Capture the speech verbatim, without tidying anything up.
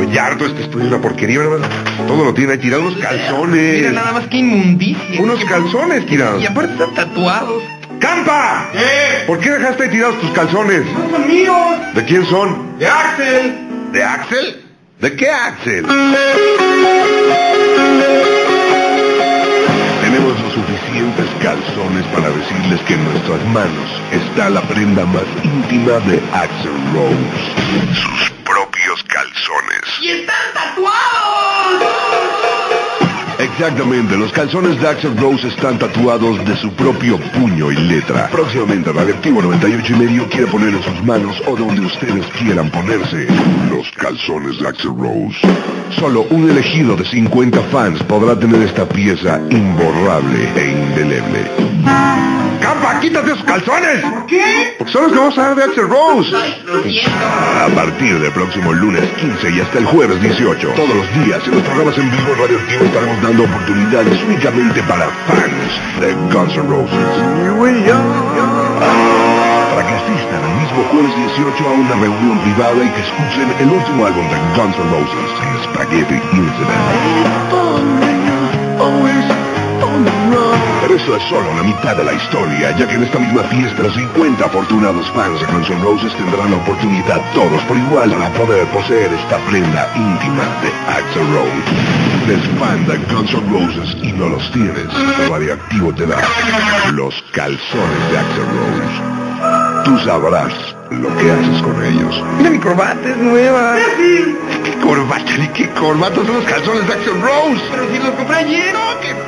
estoy harto, este estudio es una porquería, ¿verdad? Todo lo tiene ahí tirado, unos calzones. Mira nada más que inmundicia. Unos calzones tirados. Y aparte están tatuados. ¡Campa! ¿Qué? ¿Por qué dejaste ahí tirados tus calzones? No son míos. ¿De quién son? De Axel. ¿De Axel? ¿De qué Axel? Tenemos los suficientes calzones para decirles que en nuestras manos está la prenda más íntima de Axl Rose. Sus propios calzones. ¡Y están tatuados! Exactamente, los calzones de Axl Rose están tatuados de su propio puño y letra. Próximamente Radioactivo noventa y ocho y medio quiere poner en sus manos o donde ustedes quieran ponerse los calzones de Axl Rose. Solo un elegido de cincuenta fans podrá tener esta pieza imborrable e indeleble. ¡Campa, quítate esos calzones! ¿Por qué? Porque son los que vamos a dar de Axl Rose. Ay, lo siento. A partir del próximo lunes quince y hasta el jueves dieciocho, todos los días en los programas en vivo en Radioactivo estaremos dando oportunidades únicamente para fans de Guns N' Roses. Para que asistan el mismo jueves dieciocho a una reunión privada y que escuchen el último álbum de Guns N' Roses, Spaghetti Incident. Pero eso es solo la mitad de la historia, ya que en esta misma fiesta los cincuenta afortunados fans de Guns N' Roses tendrán la oportunidad todos por igual para poder poseer esta prenda íntima de Axl Rose. Eres fan de Guns N' Roses y no los tienes, Radioactivo te da los calzones de Axl Rose. Tú sabrás lo que haces con ellos. Mira, mi corbata es nueva. ¿Qué corbata? ¿Ni qué corbata? Son los calzones de Axl Rose. Pero si los compré ayer. No, que